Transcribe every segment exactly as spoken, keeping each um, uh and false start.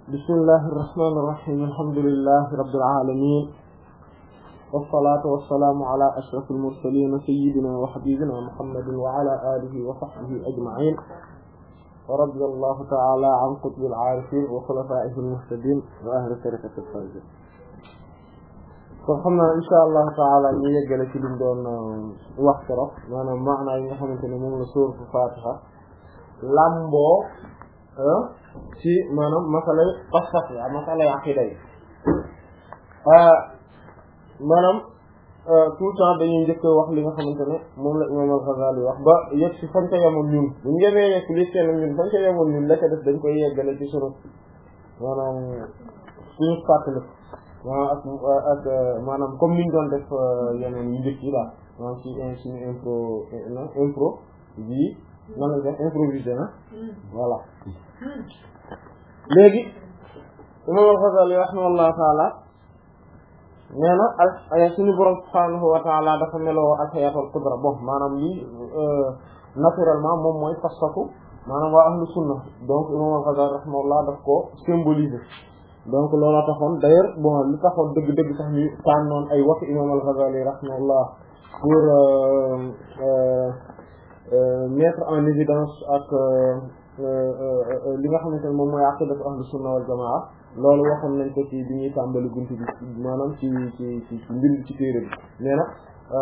bismillahi irrahmani irrahim alhamdulillahi rabbil alamin wassalatu wassalamu ala ashrafil mursalin sayyidina wa habibina muhammadin wa ala alihi wa sahbihi ajma'in wa radiyallahu ta'ala an qutbil arifin wa khulafa'ihil muhtadin wa ahli tariqatil faizin. kon xam naa insha allah taala ñu yeggale ci liñ doon wax trop maanaam maanaa yi nga xamante ne moom la sóoratu Fatiha lamboo ci maanaam masala pas-pas la masala aqida yi maanaam tout le temps dañuy njëkk wax li nga xamante ne moom la imam al-Ghazali wax ba yegg ci fañ ca yemoon ñun bu ñu yemee yegg li seen ñun fañ ca yemoon ñun la ca def dañ koy yeggale ci sunu maanaam suñu fàttali maanaam ak ak maanaam comme niñ doon def yeneen yu njëkk yi daal maanaam ci suñu impro impro bi nan la def improvisé na voilà léegi imam al-Ghazali rahimahullahu taala nee na al suñu borom subhanahu wa taala dafa meloo al-hayat wal qudra bon maanaam lii naturellement moom mooy pas-pasu maanaam waa ahlu sunna donc imam al-Ghazali rahimahullah daf ko symboliser donc looloo taxoon d'ailleurs bon li taxoon dëgg-dëgg sax ñu tànnoon ay wax imam al-Ghazali rahimahullah pour mettre en évidence ak li nga xamante ne moom mooy aqidatu ahlu sunna wal jamaa loolu waxoon nañ ko ci bi ñuy tàmbali buntu bi maanaam ci ci ci ci mbir ci téere bi mais nag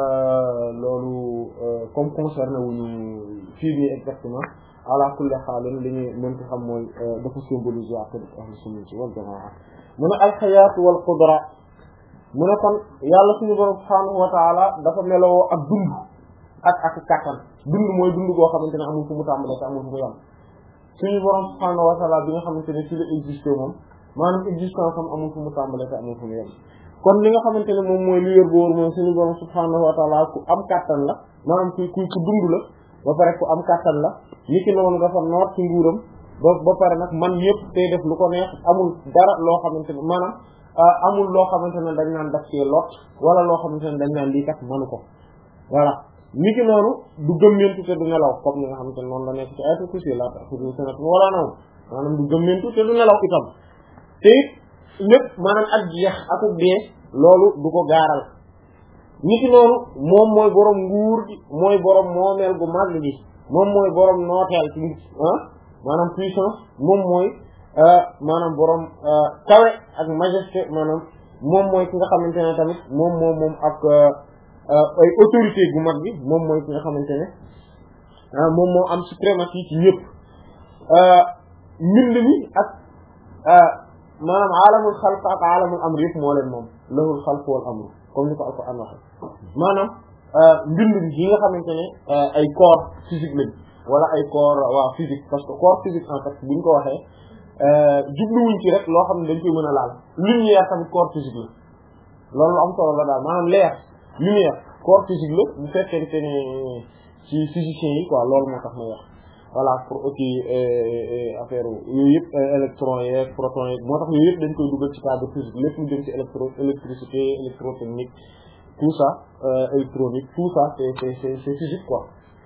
loolu comme concerné wuñu fii bi exactement ala kulli xaalin li ñuy mën ci xam mooy dafa symboliser aqidatu ahlu sunna wal jamaa mu ne alxayaatu wal qudra mu ne kon yàlla suñu borom subhaanahu wa taala dafa meloo ak dund ak ak kàttan dund mooy dund goo xamante ne amul fu mu tàmbalee te amul fu mu yam suñu borom subhaanahu wa taala bi nga xamante ne ci la existé moom maanaam existence am amul fu mu tàmbalee te amul fu mu yam kon li nga xamante ne moom mooy li wér boor moom suñu borom subhaanahu wa taala ku am kàttan la maanaam ku ku ku dund la ba pare ku am kàttan la ni ki noonu dafa noot ci nguuram ba ba pare nag man yëpp tey def lu ko neex amul dara loo xamante ne maanaam amul loo xamante ne dañ naan daf cee lot wala loo xamante ne dañ naan lii kat manu ko voilà ni ki noonu du gëmmentu te du nelaw comme ni nga xamante ne noonu la nekk ci ayatul kursi la ta'khudhuhu sinatun wala nawm maanaam du gëmmentu te du nelaw itam te it lépp maanaam ak jeex akuk dee loolu du ko gaaral ni ki noonu moom mooy borom nguur gi mooy borom moomeel gu mag gi moom mooy borom nooteel ci ah maanaam puissance moom mooy maanaam borom kawe ak majesté maanaam moom mooy ki nga xamante ne tamit moom moom moom ak ay autorité gu mag bi moom mooy ki nga xamante ne moom moo am suprématie ci ñëpp mbind mi ak maanaam alamul xalq ak alamul amr yëpp moo leen moom lahul xalq wal amr comme ni ko Alxuraan waxe maanaam mbind bi yi nga xamante ne ay corps physique lañ wala ay corps waa physique parce que corps physique en fait buñ ko waxee jubluwuñ ci rek loo xam ne dañ koy mën a laal lumière tamit corps physique la loolu lu am solo la daal maanaam leer lumière corps physique la bu fekkente ne ci physiciens yi quoi loolu moo tax may wax voilà pour aussi affaire yooyu yëpp électrons yeeg protons yeeg moo tax yooyu yëpp dañ koy dugal ci cadre physique lépp lu jëm ci électro électricité électrotechnique tout ça électronique tout ça c'est c'est c'est c'est physique quoi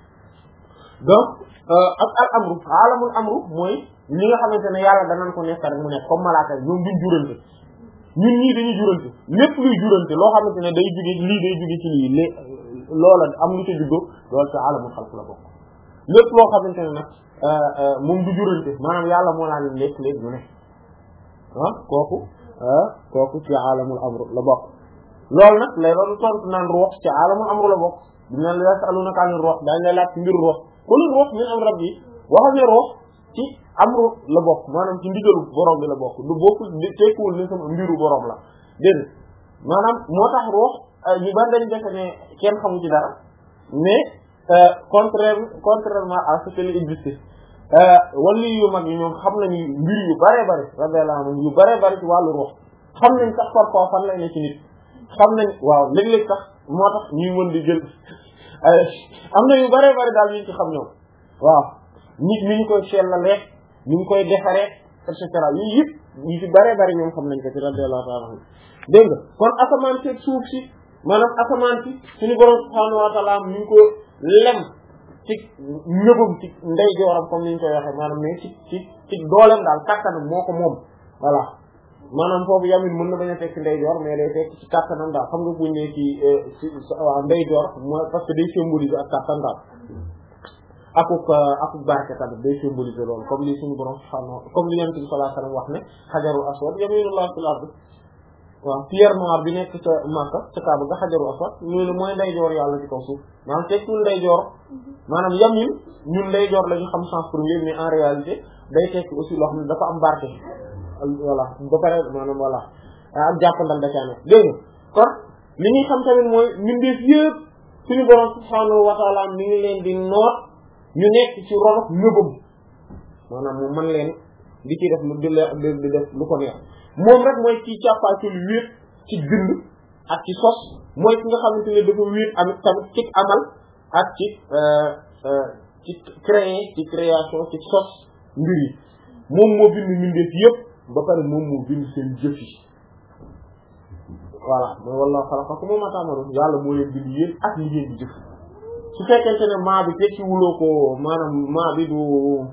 donc ak al amru alamul amru mooy ñi nga xamante ne yàlla danañ ko nekk rek mu nekk comme malaaka ñoom duñ jurante ñun ñii dañuy jurante lépp luy jurante loo xamante ne day jóge lii day jóge ci lii lé loola am lu ca juddoo loolu ci alamul xalq la bokk lépp loo xamante ne nag moom du jurante maanaam yàlla moo naa leen lekk léegi mu ne ah kooku kooku ci alamul amru la bokk loolu nag lay doon tontu naan ruux ci alamul amru la bokk dinañ la yasalunaka anir ruux daañu lay laaj ci mbiru ruux qul ruux min amri rabbi waxal ne ruux ci amru la bokk maanaam ci ndigalu borom bi la bokk du bokkul tekkiwul ne sama mbiru borom la dégg maanaam moo tax ruux ñu bari dañu defe ne kenn xamu ci dara mais contraire contrairement à ce que li existe wali yu mag yi ñoom xam nañu mbir yu bare bare radiyallahu anhum yu bare bare ci wàllu ruux xam nañ sax parfois fan lay ne ci nit xam nañ waaw léeg-léeg sax moo tax ñuy mën di jël am na yu bare bare daal ñu ci xam ñoom waaw nit ni ñu koy seetlalee ni ñu koy defaree et cetera yii yëpp ñu ci bare bare ñoom xam nañ ko ci radiyallahu ta'ala anhum dégg nga kon asamaan si suuf si maanaam asamaan si suñu borom subhaanahu wa ta'ala ñu ngi ko lem ci ñëbam ci ndeyjooram comme ni ñu koy waxee maanaam mais ci ci ci dooleem daal kattanam moo ko moom voilà maanaam foofu yamin mën na bañ a tekk ndeyjoor mais day tekk ci kàttanam daal xam nga buñ ne ci ci waaw ndeyjoor mooy parce que day symboliser ak kàttan daal akuk akuk barke tamit day symboliser loolu comme li suñu borom subhaanahu comme li Yonent bi sallallahu alayhi wasallam wax ne xajarul aswad yaminullah fil ard waaw pierre noire bi nekk ca Makka ca Kaaba ga xajarul aswad ñu ne mooy ndeyjoor yàlla ci kaw suuf maanaam tekkul ndeyjoor maanaam yamin ñun ndeyjoor la ñu xam sens premier mais en réalité day tekki aussi loo xam ne dafa am barke voilà ba pare maanaam voilà ak jàppandal da caa nekk dégg nga kon li ñuy xam tamit mooy mbindeef yëpp suñu borom subhaanahu wa ta'ala mi ngi leen di noot ñu nekk ci ronok nëbam maanaam mu mën leen di ci def lu di di def lu ko neex moom rek mooy ci càppaacul wéet ci bind ak ci sos mooy ki nga xamante ne dafa wéet amit tamit ci amal ak ci ci créer ci création ci sos mbir yi moom moo bind mbindeef yëpp ba pare moom moo bind seen jëf yi voilà mooy wallaahu xalaqakum wa maa ta'maluun yàlla moo leen bind yéen ak li ngeen di jëf su fekkente ne maa bi tekki wuloo ko maanaam maa bi du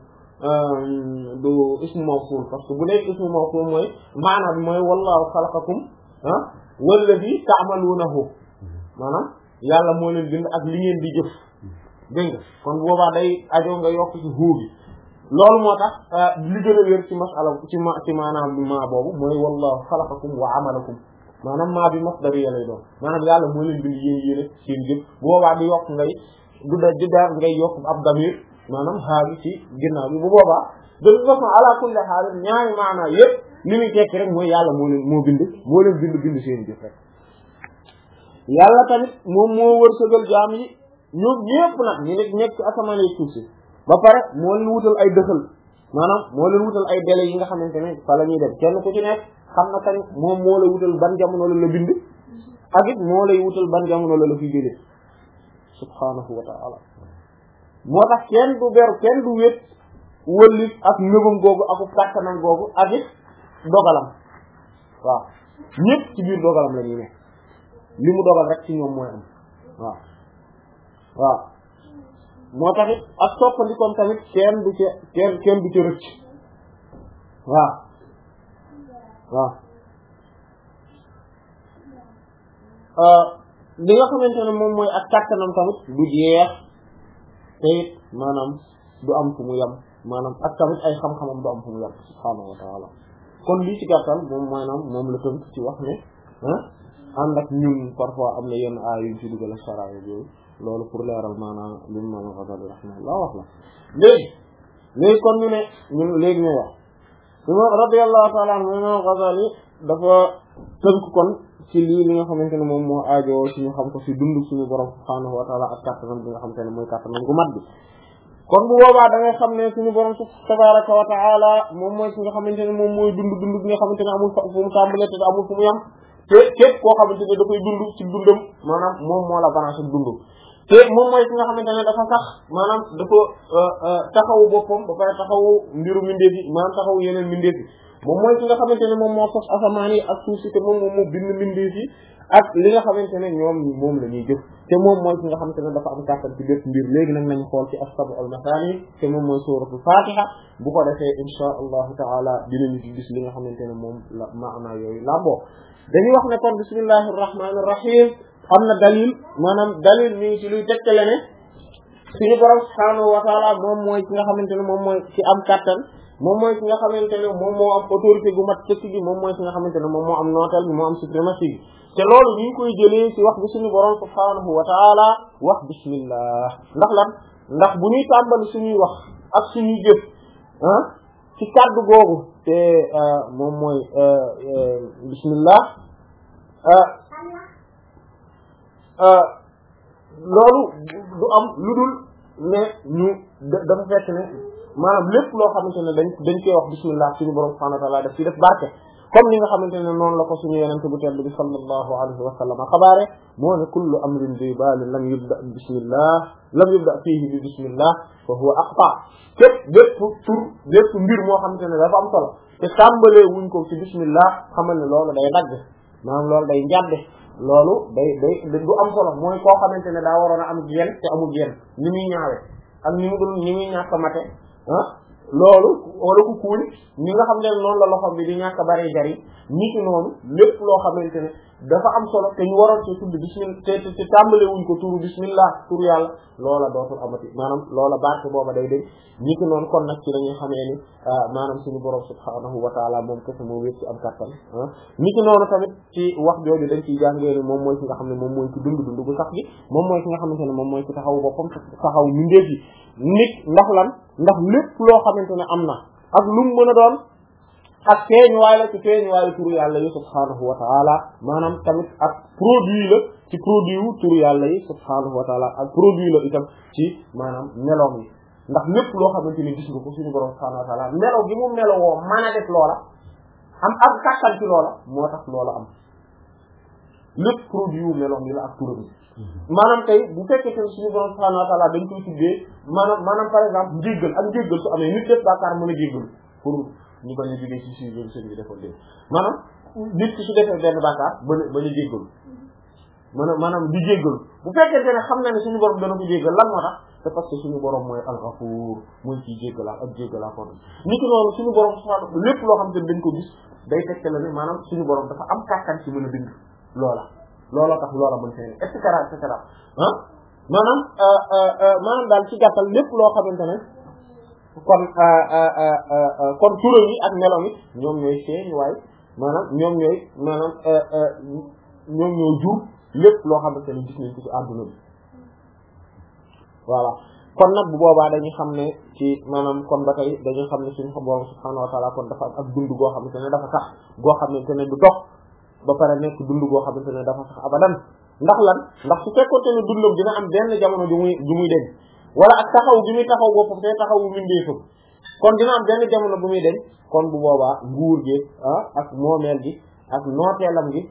du ismu mawsuul parce que bu nekk ismu mawsuul mooy maanaam bi mooy wallaahu xalaqakum ah walladhi ta'maluunahu maanaam yàlla moo leen bind ak li ngeen di jëf dégg nga kon boobaa day ajo nga yokk ci xuu bi loolu moo tax li gën a wér ci masala ci ma ci maanaam bi maa boobu mooy wallahu xalaqakum wa amalakum maanaam maa bi masdariya lay doon maanaam yàlla moo leen bind yéen yéen seen jëf bu boobaa di yokk ngay du da di daal ngay yokk ab damir maanaam xaari ci ginnaaw bi bu boobaa de toute façon ala kulli xaal ñaari maanaa yëpp li muy tekki rek mooy yàlla moo leen moo bind moo leen bind bind seen jëf rek yàlla tamit moom moo wërsëgal jaam yi ñoom ñëpp nag ñu nekk nekk ci asamaan yi suuf si ba pare moo leen wutal ay dëxal maanaam moo leen wutal ay délais yi nga xamante ne fa la ñuy dem kenn ku ci nekk xam na kañ moom moo lay wutal ban jamono la la bind ak it moo lay wutal ban jamono la la fi jëlee subhaanahu wa ta'ala moo tax kenn du beru kenn du wét wëllit ak nëbam googu ak kàttanam googu ak it dogalam waaw ñëpp ci biir dogalam la ñuy ne li mu dogal rek ci ñoom mooy am waaw waaw moo taxit ak soppandikoom tamit kenn du ci kenn kenn du ci rëcc waaw waaw li nga xamante ne moom mooy ak kàttanam tamit du jeex te it maanaam du am fu mu yem maanaam ak tamit ay xam-xamam du am fu mu yem subhaanahu wa ta'ala kon lii ci gàttal moom maanaam moom la tënk ci wax ne ah ànd ak ñun parfois am na yenn aay yu ci dugal saraay yooyu loolu pour leeral maanaam li mu Imaam Ghazali rahimahullah wax la léegi léegi kon ñu ne ñun léegi ñuy wax Imaam radiyallahu ta'ala anhu Imaam Ghazali dafa tënk kon ci lii li nga xamante ne moom moo aajoo ci ñu xam ko ci dund suñu borom subhaanahu wa ta'ala ak kàttanam bi nga xamante ne mooy kàttanam gu mat bi kon bu boobaa da ngay xam ne suñu borom tabaraka wa ta'ala moom mooy ki nga xamante ne moom mooy dund dund bi nga xamante ne amul fu mu tàmbalee te amul fu mu yam te képp koo xamante ne dafay dund ci dundam maanaam moom moo la branché dund te moom mooy ki nga xamante ne dafa sax maanaam dafa taxawu boppam ba pare taxawu mbiru mbindeef yi maanaam taxawu yeneen mbindeef yi moom mooy ki nga xamante ne moom moo sos asamaan yi ak suuf si te moom moom moo bind mbindeef yi ak li nga xamante ne ñoom moom la ñuy jëf te moom mooy ki nga xamante ne dafa am kàttan ci bépp mbir léegi nag nañu xool ci as-sab'ul masaani te moom mooy suuratul Faatiha bu ko defee insha allahu taala dinañu ci gis li nga xamante ne moom la maana yooyu làmboo dañuy wax ne kon bismillahir rahmanir rahim am na dalil maanaam dalil mi ngi ci luy tegtale ne suñu borom subhaanahu wa taala moom mooy ki nga xamante ne moom mooy ci am kàttan moom mooy ki nga xamante ne moom moo am autorité gu mat sëkk gi moom mooy ki nga xamante ne moom moo am nootal bi moo am suprématie gi te loolu ñu ngi koy jëlee ci wax bi suñu borom subhaanahu wa taala wax bismillah ndax lan ndax bu ñuy tàmbali suñuy wax ak suñuy jëf ah ci kàddu googu te moom mooy bismillah loolu du am lu dul ne ñu dafa fekk ne maanaam lépp loo xamante ne dañ dañ koy wax bismillah suñu borom subhanahu wa ta'ala daf ci def barke comme ni nga xamante ne noonu la ko suñu yenente bu tedd bi sallallahu alayhi wa sallam xabaare moo ne kullu amrin bi balin lam yubda bismillah lam yubda fihi bi bismillah fa huwa aqta képp bépp tur bépp mbir moo xamante ne dafa am solo te tàmbalee wuñ ko ci bismillah xamal ne loolu day dagg maanaam loolu day njadde loolu day day du am solo mooy koo xamante ne daa waroon a am genn te amul genn ni muy ñaawe ak ni mu dul ni muy ñàkk mate ah loolu wala ku kuuñ ñi nga xam ne noonu la loxo bi di ñàkk a bari jariñ ñi ki noonu lépp loo xamante ne dafa am solo te ñu waroon ci tudd bismillah te te tàmbale wuñ ko turu bismillah turu yàlla loola dootul amati maanaam loola barke booba day dem ñi ki noonu kon nag ci la ñuy xamee ni maanaam suñu borom subhaanahu wa taala moom kese moo wéet ci am kattan ñi ki noonu tamit ci wax jooju dañ ciy jàngee ni moom mooy ki nga xam ne moom mooy ci dund dund bu sax gi moom mooy ki nga xamante ne moom mooy ci taxaw boppam taxaw mindeef yi nit ndax lan ndax lépp loo xamante ne am na ak lu mu mën a doon ak feeñuwaay la ci feeñuwaayu turu yàlla yi subhaanahu wa taala maanaam tamit ak produit la ci produit wu turu yàlla yi subhaanahu wa taala ak produit la itam ci maanaam meloom yi ndax lépp loo xamante ni gis nga ko suñu borom subhaanahu wa taala melo gi mu melo woo mën a def loola am ak kàttan ci loola moo tax loola am lépp produit wu meloom yi la ak turam yi maanaam tey bu fekkee te suñu borom subhaanahu wa taala dañ koy tuddee maanaam maanaam par exemple njéggal ak njéggal su amee nit def bàkkaar mën a jéggal pour ñu bañ a jógee ci suñu seen bi defoon dé maanaam nit ki su defee benn bàkkaar ba bañ a jéggal maanaam maanaam di jéggal bu fekkee ne xam na ne suñu borom dana ko jéggal lan moo tax c'est parce que suñu borom mooy al-Ghafuur mooy ciy jéggalaa ak jéggalaa ko ni ki noonu suñu borom subhaanahu lépp loo xam te dañ ko gis day tegte la ne maanaam suñu borom dafa am kàttan ci mën a bind loola looloo tax loola mën fee et cetera et cetera ah maanaam maanaam daal ci gàttal lépp loo xamante ne kon kon turam yi ak melo yi ñoom ñooy feeñ waaye maanaam ñoom ñooy maanaam ñoom ñooy jur lépp loo xamante ne gis nañ ko ci àdduna bi voilà kon nag bu boobaa dañuy xam ne ci maanaam kon ba tey dañuy xam ne suñu borom subhaanahu wa ta'ala kon dafa am ak dund goo xamante ne dafa sax goo xamante ne du dox ba pare nekk dund goo xamante ne dafa sax abadan ndax lan ndax su fekkoonte ne dundam dina am benn jamono ju muy ju muy deñ wala ak taxaw bi muy taxaw boppam te taxawu mindeefam kon dina am benn jamono bu muy deñ kon bu boobaa nguur gi ah ak moomeel gi ak nooteelam gi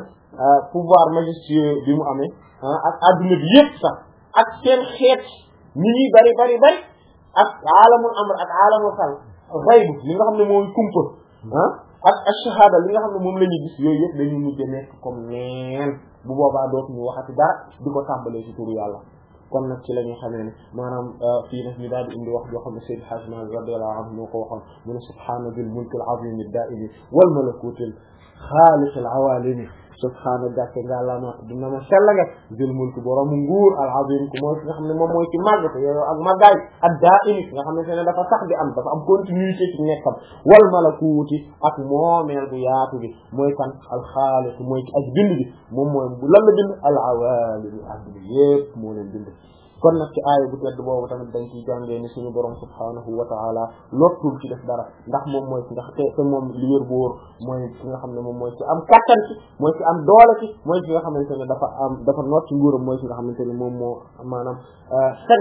ah pouvoir majestueux bi mu amee ah ak adduna bi yépp sax ak seen xeet ñi ñuy bari bari bari ak alamul amr ak alamul xal xayb li nga xam ne mooy kumpa ah ak ash-shahada li nga xam ne moom la ñuy gis yooyu yëpp dañuy mujj nekk comme neen bu boobaa dootuñu waxati dara di ko tàmbalee ci turu yàlla kon nag ci la ñuy xamee ne maanaam fii nag ñu daal di indi wax joo xam ne Sayyid Hadji Malick radiyallahu anhu moo ko waxoon mu ne subhaana dil mulkil azim ad-da'imi wal malakutil xaaliqil awalimi subhaana gàcce ngàllama dina ma sell nga dil mulki borom nguur al azim ku mooy ki nga xam ne moom mooy ci màgg te yooyu ak màggaay ad-da'imi nga xam ne dafa sax di am dafa am continuité ci nekkam wal malakuti ak moomeel bu yaatu bi mooy kan al xaaliq mooy ci ak bind bi moom mooy lan la bind al awalimi adduna yépp moo leen bind kon nag ci aaya bu tedd boobu tamit dañ ciy jàngee ni suñu borom subhaanahu wa ta'ala lottul ci def dara ndax moom mooy ci ndax te te moom li wér bu wóor mooy ki nga xam ne moom mooy ci am kattan ci mooy ci am doole ci mooy ci nga xamante ne dafa am dafa noot ci nguuram mooy ci nga xamante ne moom moo maanaam sañ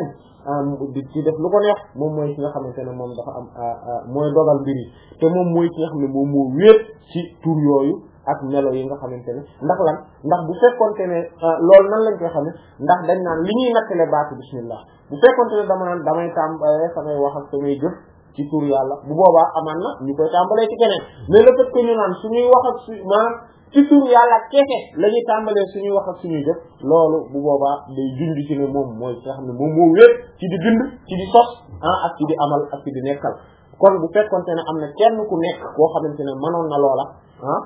di ci def lu ko neex moom mooy ci nga xamante ne moom dafa am mooy dogal mbir yi te moom mooy ci nga xam ne moom moo wéet ci tur yooyu ak melo yi nga xamante ne ndax lan ndax bu fekkonte ne loolu nan lañ koy xam ne ndax dañ naan li ñuy nattale baatu bismillah bu fekkonte ne dama naan damay tàmbalee samay wax ak samay jëf ci tur yàlla bu boobaa amaan na ñu koy tàmbalee ci keneen mais le fait que ñu naan suñuy wax ak su maanaam ci tur yàlla kese la ñuy tàmbalee suñuy wax ak suñuy jëf loolu bu boobaa day junj ci ne moom mooy nga xam ne moom moo wér ci di bind ci di sos ah ak ci di amal ak ci di nekkal kon bu fekkonte ne am na kenn ku nekk koo xamante ne mënoon na loola ah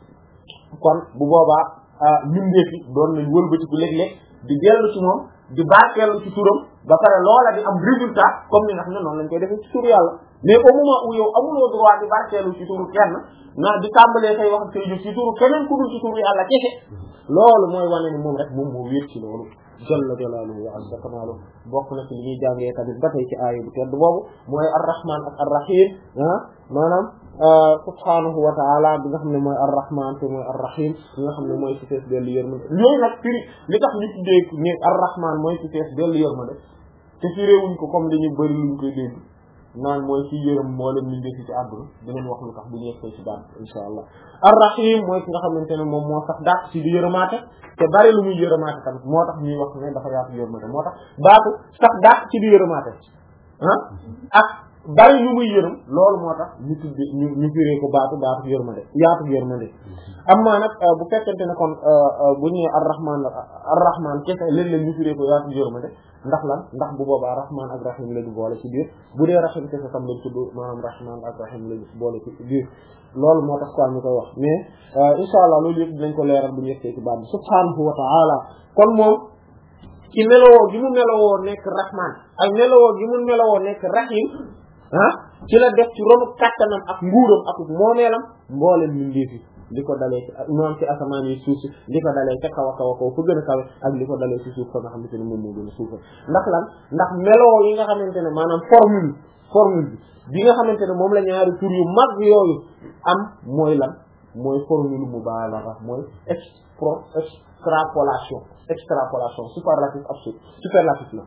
kon bu boobaa mbindeef yi doon nañ wëlbatiku léeg-léeg di dellu ci moom di barkeelu ci turam ba pare loola di am résultat comme ni nga xam ne noonu lañ koy defee ci turu yàlla mais au moment où yow amuloo droit di barkeelu ci turu kenn na di tàmbalee say wax ak say jëf ci turu keneen ku dul ci turu yàlla kese loolu mooy wane ni moom rek moom moo wéet ci loolu jalla jalaaluhu wa azza kamaaluhu bokk na ci li ñuy jàngee tamit ba tey ci aaya bu tedd boobu mooy ar-rahman ak ar-rahim ah maanaam subhaanahu wa ta'ala bi nga xam ne mooy ar-rahman te mooy ar-rahim bi nga xam ne mooy ci fees dellu yërmande yooyu nag firi li tax ñu tuddee ne ar-rahman mooy ci fees dellu yërmande te firéewuñ ko comme dañu bëri luñ koy dégg naan mooy ci yërëm moo leen ñu ci ci àdduna dinañ wax lu tax bu ñu yegsee ci daan insha allah ar-rahim mooy ki nga xamante ne moom moo sax dàq ci di yërëmaate te bari lu muy yërëmaate tamit moo tax ñuy wax ne dafa yaatu yërmande moo tax baatu sax dàq ci di yërëmaate ah ak bari ñu muy yërëm loolu moo tax ñu tudde ñu ñu firee ko baatu baatu yërmande yaatu yërmande amma nag bu fekkente ne kon bu ñu nee ar-rahman ar-rahman kese léeg-léeg ñu firee ko yaatu yërmande ndax lan ndax bu boobaa rahman ak rahim la ñu boole ci biir bu dee rahim kese tam lañ tudd maanaam rahman ak rahim la ñu boole ci biir loolu moo tax quoi ñu koy wax mais insha allah loolu yëpp dinañ ko leeral bu ñu yeggee ci baat bi subhanahu wa ta'ala kon moom ci melowoo gi mu melowoo nekk rahman ak melowoo gi mu melowoo nekk rahim ah ci la def ci ronu kàttanam ak nguuram ak moomeelam mboolem ñu ngi fi li ko dalee ci moom ci asamaan yi suuf si li ko dalee ca kaw a kaw a kaw fu gën a kawe ak li ko dalee ci suuf fa nga xamante ne moom moo gën a suufa ndax lan ndax meloo yi nga xamante ne maanaam formule formule bi bi nga xamante ne moom la ñaari tur yu mag yooyu am mooy lan mooy formule mubalagha mooy expro extrapolation extrapolation superlatif absolu superlatif la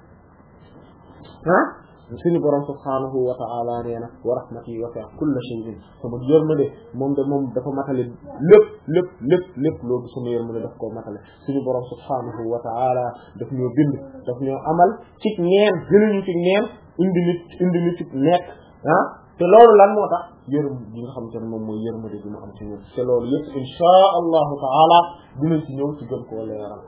ah suñu borom subhanahu wa ta'ala nee na wa rahmati wasi'at kulla shay'in sama yërmande moom de moom dafa matale lépp lépp lépp lépp loolu sama yërmande daf koo matale suñu borom subhanahu wa ta'ala daf ñoo bind daf ñoo amal ci neen jëluñu ci neen indi nit indi nit ci nekk ah te loolu lan moo tax yërëm bi nga xamante ne moom mooy yërmande bi mu am ci ñun te loolu yëpp inshaa allahu ta'ala dinañ ci ñëw ci gën koo leeral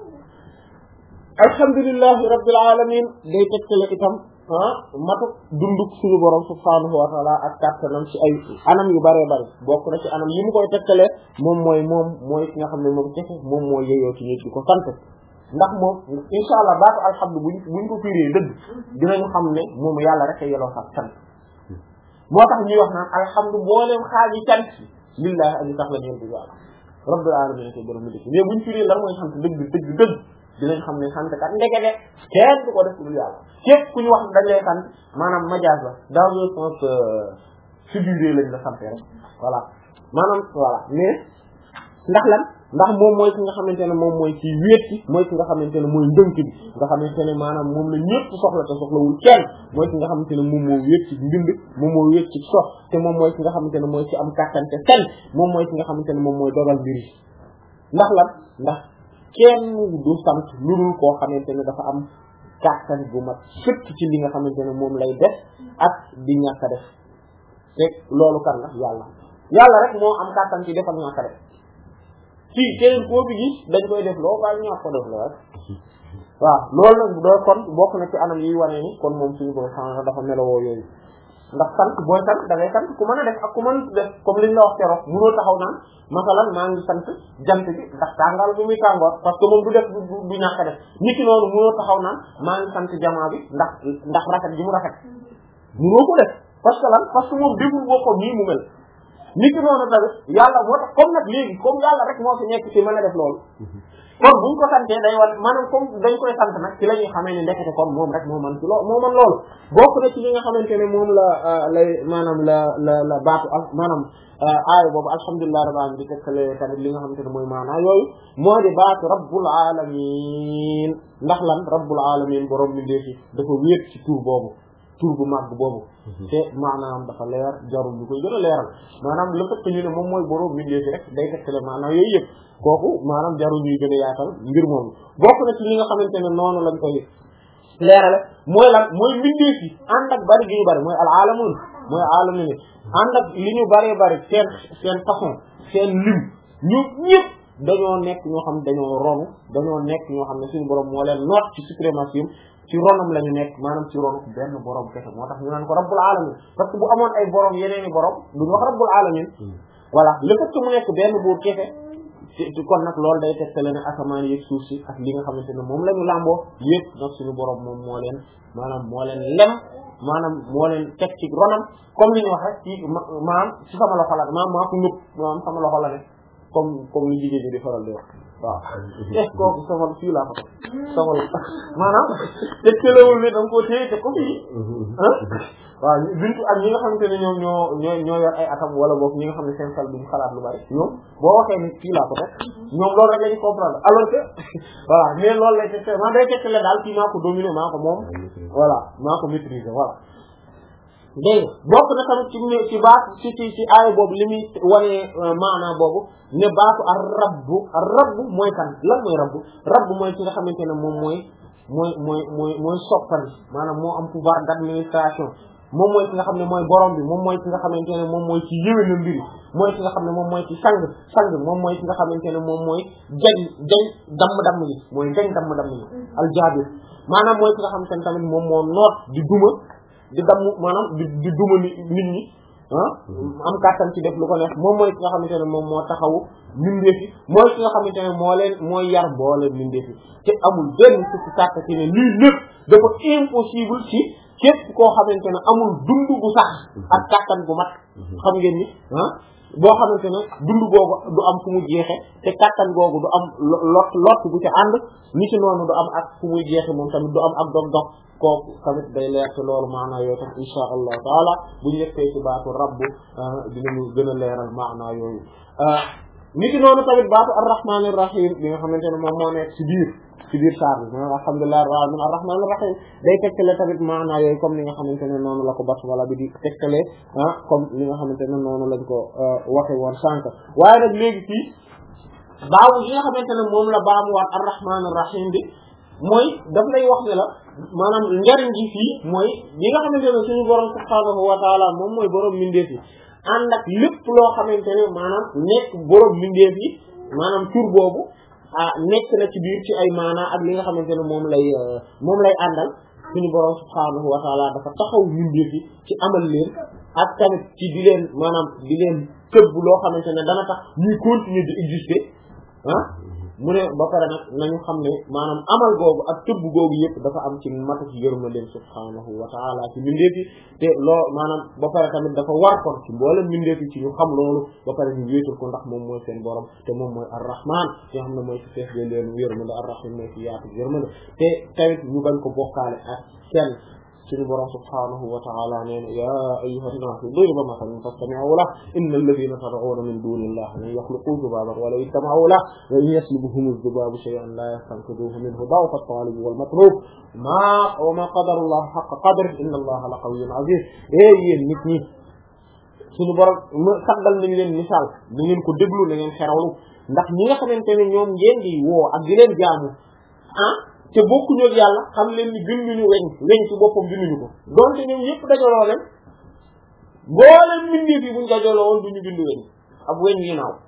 alhamdulillahi rabbil alamin day tegtale itam ah matu dunduk suñu borom subhanahu wa ta'ala ak kàttanam ci ay anam yu bare bare bokk na ci anam yi mu koy tegtale moom mooy moom mooy ki nga xam ne moom kese moom mooy yeyoo ci nit di ko sant ndax moom insha allah baatu alhamdu buñ buñ ko firee dëgg dinañu xam ne moom yàlla rek a yeloo sax sant moo tax ñuy wax naan alhamdu booleem xaaji cant lillahi aji tax la ñeen di yàlla rabbil alamin ko borom mi dëkk mais buñ firee lan mooy sant dëgg dëgg dëgg dinañ xam ne sant kat ndekete kenn du ko def lu yàlla képp ku ñu wax dañ lay sant maanaam majaas la dans le sens figuré lañ la sant rek voilà maanaam voilà mais ndax lan ndax moom mooy ki nga xamante ne moom mooy ci wéet ci mooy ki nga xamante ne mooy ndënk bi nga xamante ne maanaam moom la ñëpp soxla te soxlawul kenn mooy ki nga xamante ne moom moo wéet ci mbind moom moo wéet ci sox te moom mooy ki nga xamante ne mooy ci am kàttante ten moom mooy ki nga xamante ne moom mooy dogal mbir yi ndax lan ndax kenn du sant lu dul koo xamante ne dafa am kàttan bu mat sëkk ci li nga xamante ne moom lay def ak di ñàkk a def te loolu kan la yàlla yàlla rek moo am kàttan ci def ak ñàkk a def fii keneen koo bi gis dañ koy def loo ba ñàkk ko def la rek waaw loolu nag doo kon bokk na ci anam yi wane ni kon moom suñu borom xam dafa melowoo yooyu ndax sant booy sant da ngay sant ku mën a def ak ku mën def comme liñ la wax keroog mënoo taxaw naan masalan maa ngi sant jant bi ndax tàngaal bi muy tàngoor parce que moom du def du ñàkk a def nit ki noonu mënoo taxaw naan maa ngi sant jamaa bi ndax ndax rafet gi mu rafet mënoo ko def parce que lan parce que moom deful boppam nii mu mel nit ki noonu tamit yàlla moo tax comme nag léegi comme yàlla rek moo fi nekk ci mën a def loolu kon buñ ko santee day wan maanaam comme dañ koy sant nag ci la ñuy xamee ne ndekete kon moom rek moo mën ci loolu moo mën loolu bokk na ci li nga xamante ne moom la lay maanaam la la la baatu ak maanaam aaya boobu alhamdulilah rabbil alamin di tekkale tamit li nga xamante ne mooy maanaa yooyu moo di baatu rabbul alamin ndax lan rabbul alamin borom bi ndeefi dafa wéet ci tur boobu tur bu màgg boobu te maanaam dafa leer jarul ñu koy gën a leeral maanaam le fait que ñu ne moom mooy borom bi ndeefi rek day tekkale maanaam yooyu yëpp kooku maanaam jarul ñuy gën a yaatal mbir moomu bokk na ci li nga xamante ne noonu lañ koy leerale mooy lan mooy mbindeef yi ànd ak bari gi ñu bari mooy al alamun mooy alamun ànd ak li ñu bëree bëri seen seen façon seen lim ñu ñëpp dañoo nekk ñoo xam dañoo ronu dañoo nekk ñoo xam ne suñu borom moo leen noot ci suprématie ci ronam la ñu nekk maanaam ci ronu benn borom kese moo tax ñu naan ko rabbul alamin parce que bu amoon ay borom yeneeni borom duñu wax rabbul alamin voilà le fait que mu nekk benn buur kese ci kon nag loolu day tegtale ne asamaan yeeg suuf si ak li nga xamante ne moom la ñu làmboo yëpp nag suñu borom moom moo leen maanaam moo leen lem maanaam moo leen teg ci ronam comme li ñu wax rek ci maanaam ci sama loxo la maanaam maa ko ñëpp maanaam sama loxo la ne comme comme li jigéen ñi di faral di wax waaw eh kooku sama fii laa ko sama maanaam tegtalewul ne da nga koo téye te ko fii ah waaw bintu ak ñi nga xamante ne ñoom ñoo ñoo ñoo yor ay atam wala boog ñi nga xam ne seen xel duñu xalaat lu bari ñoom boo waxee ni fii laa ko teg ñoom loolu rek lañu comprendre alors que voilà mais loolu lay tegtale man day tegtale daal fii maa ko dominer maa ko moom voilà maa ko maîtriser voilà dégg bokk na tamit ci ci baat ci ci ci aaya boobu li muy wane maanaa boobu ne baatu ar rabbu ar rabbu mooy kan lan mooy rabbu rabbu mooy ci nga xamante ne moom mooy mooy mooy mooy mooy soppali maanaam moo am pouvoir d'administration moom mooy ki nga xam ne mooy borom bi moom mooy ki nga xamante ne moom mooy ci yéwénal mbiri mooy ki nga xam ne moom mooy ci sang sang moom mooy ki nga xamante ne moom mooy jañ jañ damm-damm yi mooy jañ damm-damm yi aljaabir maanaam mooy ki nga xamante ne tamit moom moo noot di duma di damm maanaam di di duma nit ñi ah am kàttan ci def lu ko neex moom mooy ki nga xamante ne moom moo taxawu mbindeef yi mooy ki nga xamante ne moo leen mooy yar boole mbindeef yi te amul benn sukk sàkk ci ne lii lépp dafa impossible ci képp koo xamante ne amul dund gu sax ak kàttan gu mat xam ngeen ni ah boo xamante ne dund googu du am fu mu jeexe te kàttan googu du am lot lot bu ci ànd ni ci noonu du am ak fu muy jeexe moom tamit du am ak dog dog kooku tamit day leer te loolu maanaa yooyu tam insha allah taala bu ñu yeggee ci baatu rabb dinañu gën a leeral maanaa yooyu ni ki noonu tamit baatu arrahmanir rahim bi nga xamante ne moom moo nekk ci biir ci biir saar bi maanaam alhamdulillahi rabbil alamin arrahmanir rahim day tegtale tamit maanaa yooyu comme ni nga xamante ne noonu la ko bas wala bi di tegtale ah comme li nga xamante ne noonu lañ ko waxe woon sànq waaye nag léegi fii baawu yi nga xamante ne moom la baamuwaat arrahmanir rahim bi mooy daf lay wax ne la maanaam njariñ gi fii mooy yi nga xamante ne suñu borom subhaanahu wa taala moom mooy borom mindeef yi ànd ak lépp loo xamante ne maanaam nekk borom mindeef yi maanaam tur boobu ah nekk na ci biir ci ay maanaa ak li nga xamante ne moom lay moom lay àndal suñu borom subhaanahu wa taala dafa taxaw mindeef yi ci amal leen ak tamit ci di leen maanaam di leen tëbb loo xamante ne dana tax ñuy continuer di exister ah mu ne ba pare nag nañu xam ne maanaam amal googu ak tëbb googu yëpp dafa am ci matu ci yërmandeem subhaanahu wa ta'ala ci mbindeef yi te loo maanaam ba pare tamit dafa war kon ci mboolem mbindeef yi ci ñu xam loolu ba pare ñu wéetul ko ndax moom mooy seen borom te moom mooy ar-rahman nga xam ne mooy ci fees de leen yërmande ar-rahim mooy ci yaatu yërmande te tamit ñu bañ ko bokkaale ak seen suñu borom subhaanahu wa ta'ala nee na yaa ayyuhan naasu duriba mathalun fastami'u lahu inna alladhina tad'una min dunillahi lan yakhluqu dhubaban wa law ijtama'u lahu wa in yaslubuhum adh-dhubabu shay'an la yastanqidhuhu minhu da'fa at-talib wal matlub ma wa ma qadara Allahu haqqa qadrihi inna Allaha laqawiyyun 'aziz eh yéen nit ñi suñu borom saddal nañ leen misaal da ngeen ko déglu na ngeen xerawlu ndax ñi nga xamante ne ñoom ngeen di woo ak di leen jaamu ah te bokkuñu ak yàlla xam leen ni binduñu weñ weñ ci boppam binduñu ko donte ñoom ñëpp dajaloo leen mboolem mbindeef yi buñ dajaloo woon duñu bindu weñ ab weñ yi naaw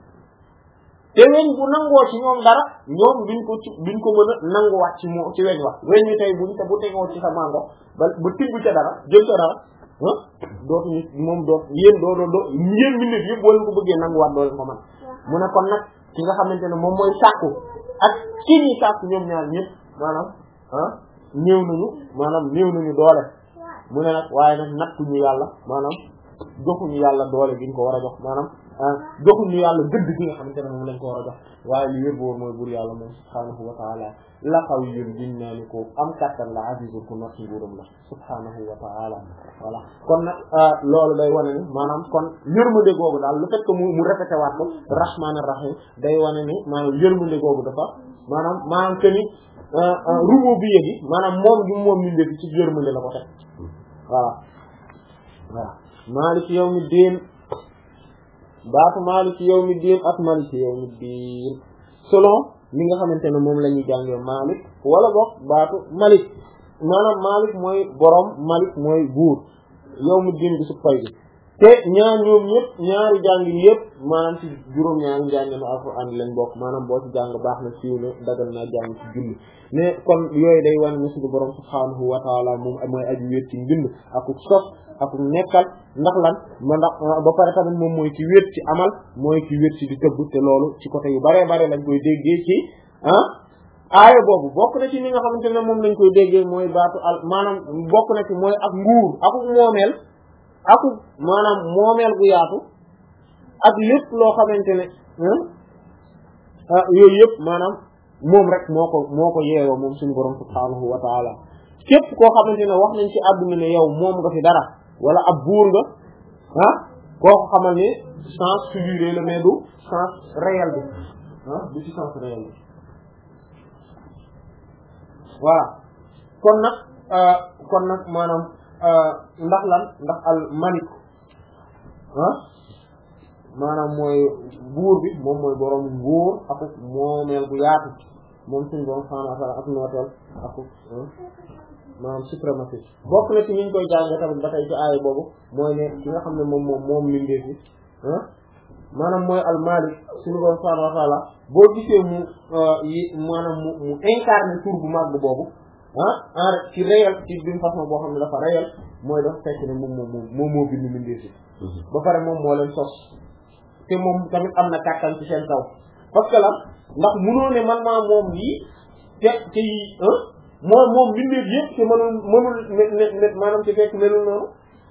te weñ bu nangoo ci ñoom dara ñoom duñ ko ci duñ ko mën a nanguwaat ci moo ci weñ wax weñ ñi tey buñ te bu tegoo ci sa mango ba ba tibb ca dara jël ca dara ah dootuñu moom doot yéen doo doo doo yéen mbindeef yëpp boo leen ko bëggee nanguwaat doo leen ko mën mu ne kon nag ki nga xamante ne moom mooy sàkku ak ki ñuy sàkku ñoom ñaar ñëpp maanaam ah néew nañu maanaam néew nañu doole mu ne nag waaye nag nattuñu yàlla maanaam joxuñu yàlla doole gi ñu ko war a jox maanaam ah joxuñu yàlla gëdd gi nga xamante ne moom lañ ko war a jox waaye li wér boor mooy bur yàlla moom subhaanahu wa taala la xaw yén diñ naa ni ko am kàttan la azizul ku not nguuram la subhaanahu wa taala voilà kon nag loolu day wane ni maanaam kon yërmande googu daal le fait que mu mu répété waat ko rahmaanir rahim day wane ni maanaam yërmande googu dafa maanaam maanaam que ni rububiyya gi maanaam moom gi moom mi ndefi ci yërmande la ko teg voilà voilà maaliki yawmi diin baatu maaliki yawmi diin ak maaliki yawmi diin selon li nga xamante ne moom la ñuy jàngee maalik wala boog baatu malik maanaam malik mooy borom malik mooy buur yawmi diin bi su pay bi te ñaar ñoom ñëpp ñaari jàng yëpp maanaam ci juróom-ñaari njàng na alxuraan lañ bokk maanaam boo ci jàng baax na siiw na dagal naa jàng ci julli mais kon yooyu day wane ne suñu borom subhaanahu wa taala moom mooy aju wéet ci mbind aku sos aku nekkal ndax lan ma ndax ba pare tamit moom mooy ci wéet ci amal mooy ci wéet ci di tëbb te loolu ci côté yu bare bare lañ koy déggee ci ah aaya boobu bokk na ci li nga xamante ne moom lañ koy déggee mooy baatu al maanaam bokk na ci mooy ak nguur aku moomeel aku maanaam moomeel gu yaatu ak lépp loo xamante ne ah yooyu yëpp maanaam moom rek moo ko moo ko yeewoo moom suñu borom subhaanahu wa taala képp koo xamante ne wax nañ ci àdduna ne yow moom nga fi dara wala ab buur nga ah koo xamal ne sens figuré la mais du sens réel bi ah du ci sens réel bi voilà kon nag kon nag maanaam ndax lan ndax al malik ah maanaam mooy buur bi moom mooy borom nguur ak moomeel bu yaatu moom suñu borom subhaanahu wa ta'aala ak nooteel ak maanaam suprématie bokk na ci ñu koy jàngee tamit ba tey ci aaya boobu mooy ne ki nga xam ne moom moom moom mbindeef yi ah maanaam mooy al-Malik suñu borom subhanahu wa ta'ala boo gisee mu yi maanaam mu mu incarné tur bu màgg boobu ah en ci réel ci d'une façon boo xam ne dafa réel mooy dafa fekk ne moom moom moom moo bind mbindeef yi ba pare moom moo leen sos te moom tamit am na kàttan ci seen kaw parce que la ndax mënoo ne man maa moom lii te te yi moom moom mbindeef yëpp te mënul mënul ne ne maanaam ci fekk melul noonu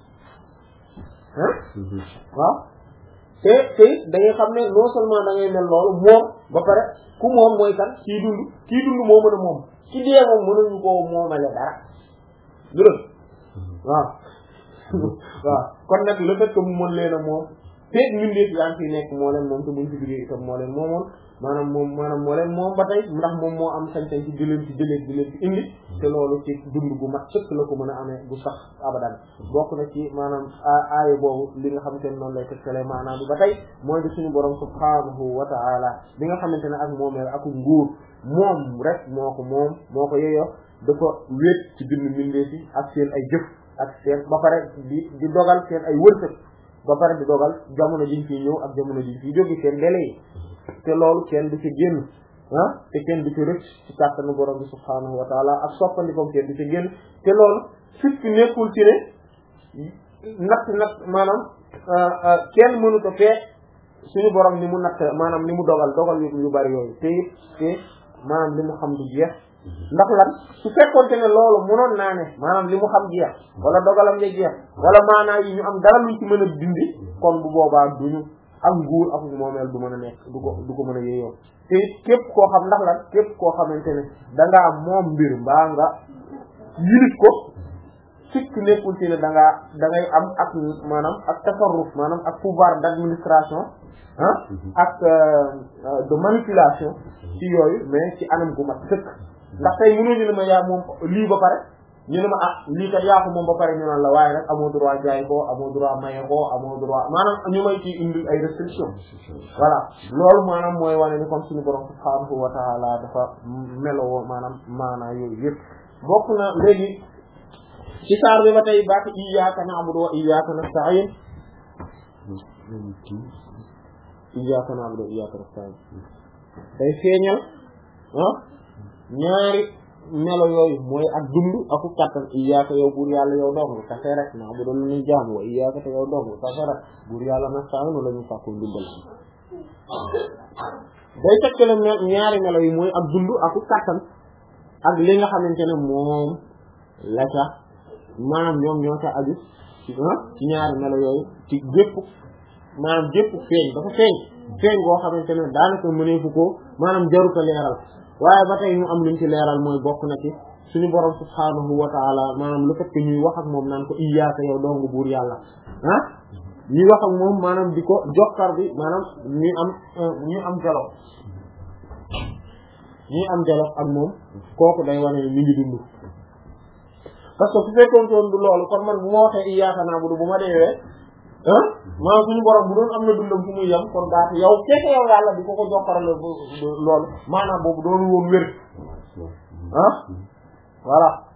ah waaw te te da ngay xam ne non seulement da ngay mel loolu moom ba pare ku moom mooy kan kii dund kii dund moo mën a moom ki dee moom mënuñu koo moomale dara du dëgg waaw waaw kon nag le fait que mu mën leen a moom feeg mbindeef yaa ngi fi nekk moo leen moom te buñ fi jógee itam moo leen moomoon maanaam moom maanaam moo leen moom ba tey ndax moom moo am sañ-sañ ci jëleen ci jëlee di leen ci indi te loolu ci dund bu mat sëkk la ko mën a amee bu sax abadan bokk na ci maanaam aaya boobu li nga xamante ne noonu lay tëkkale maanaam bi ba tey mooy di suñu borom subhaanahu wa ta'ala bi nga xamante ne ak moomeel ak nguur moom rek moo ko moom moo ko yeyoo dafa wéet ci bind mbindeef yi ak seen ay jëf ak seen ba pare di di dogal seen ay wërsëg ba pare di dogal jamono jiñ fiy ñëw ak jamono jiñ fiy jóge seen délai yi te loolu kenn du ci génn ah te kenn du ci rëcc ci kàttanu borom bi subhaanahu wa taala ak soppandikoom kenn du ci génn te loolu surtout nekkul ci ne natt natt maanaam kenn mënu ko fee suñu borom ni mu natt maanaam ni mu dogal dogal yu yu bari yooyu te it te maanaam li mu xam du jeex ndax lan su fekkoonte ne loolu mënoon naa ne maanaam li mu xam jeex wala dogalam ya jeex wala maanaa yi ñu am dara luñ ci mën a dindi kon bu boobaa duñu ak nguur ak moomeel du mën a nekk du ko du ko mën a yeyoo te képp koo xam ndax lan képp koo xamante ne dangaa moom mbir mbaa nga yilit ko sikk nekkul ci ne dangaa da ngay am ak maanaam ak tasarruf maanaam ak pouvoir d'administration ah ak de manipulation ci yooyu mais ci anam gu mat sëkk ndax tey mënoo ñu ne ma yaa moom lii ba pare ñu ne ma ah lii kat yaa ko moom ba pare ñu naan la waaye nag amoo droit jaay ko amoo droit maye ko amoo droit maanaam ñu may ci indi ay restrictions voilà loolu maanaam mooy wane ni comme suñu borom subhaanahu wa ta'ala dafa meloo maanaam maanaa yooyu yëpp bokk na léegi ci saar bi ba tey baat iyyaaka na'budu wa iyyaaka nasta'iin iyyaaka na'budu wa iyyaaka nasta'iin day feeñal ah ñaari melo yooyu mooy ak dund aku kàttan iyyaaka yow buur yàlla yow dong kase rek na'budu lu ñuy jaam wa iyyaaka te yow dong kase rek buur yàlla nasta'iin la ñu sàkku ndimbal day tekkale ñaari melo yi mooy ak dund aku kàttan ak li nga xamante ne moom la ca maanaam ñoom ñoo ca aju ci ci ñaari melo yooyu ci gépp maanaam gépp feeñ dafa feeñ feeñ boo xamante ne daanaka mëneefu ko maanaam jaru ko leeral waaye ba tey ñu am luñ ci leeral mooy bokk na ci suñu borom subhaanahu wa ta'ala maanaam le fait que ñuy wax ak moom naan ko iyyaaka yow dong buur yàlla ah ñuy wax ak moom maanaam di ko jokkar bi maanaam ñuy am ñuy am jalo ñuy am jalo ak moom kooku day wane ni mi ngi dund parce que su fekkoon toon du loolu kon man bu ma waxee iyyaaka na'budu bu ma deewee ah maanaam suñu borom bu doon am na dundam fu muy yem kon daal yow keke yow yàlla di ko ko jokkarale loolu maanaam boobu doonu woon wér ah voilà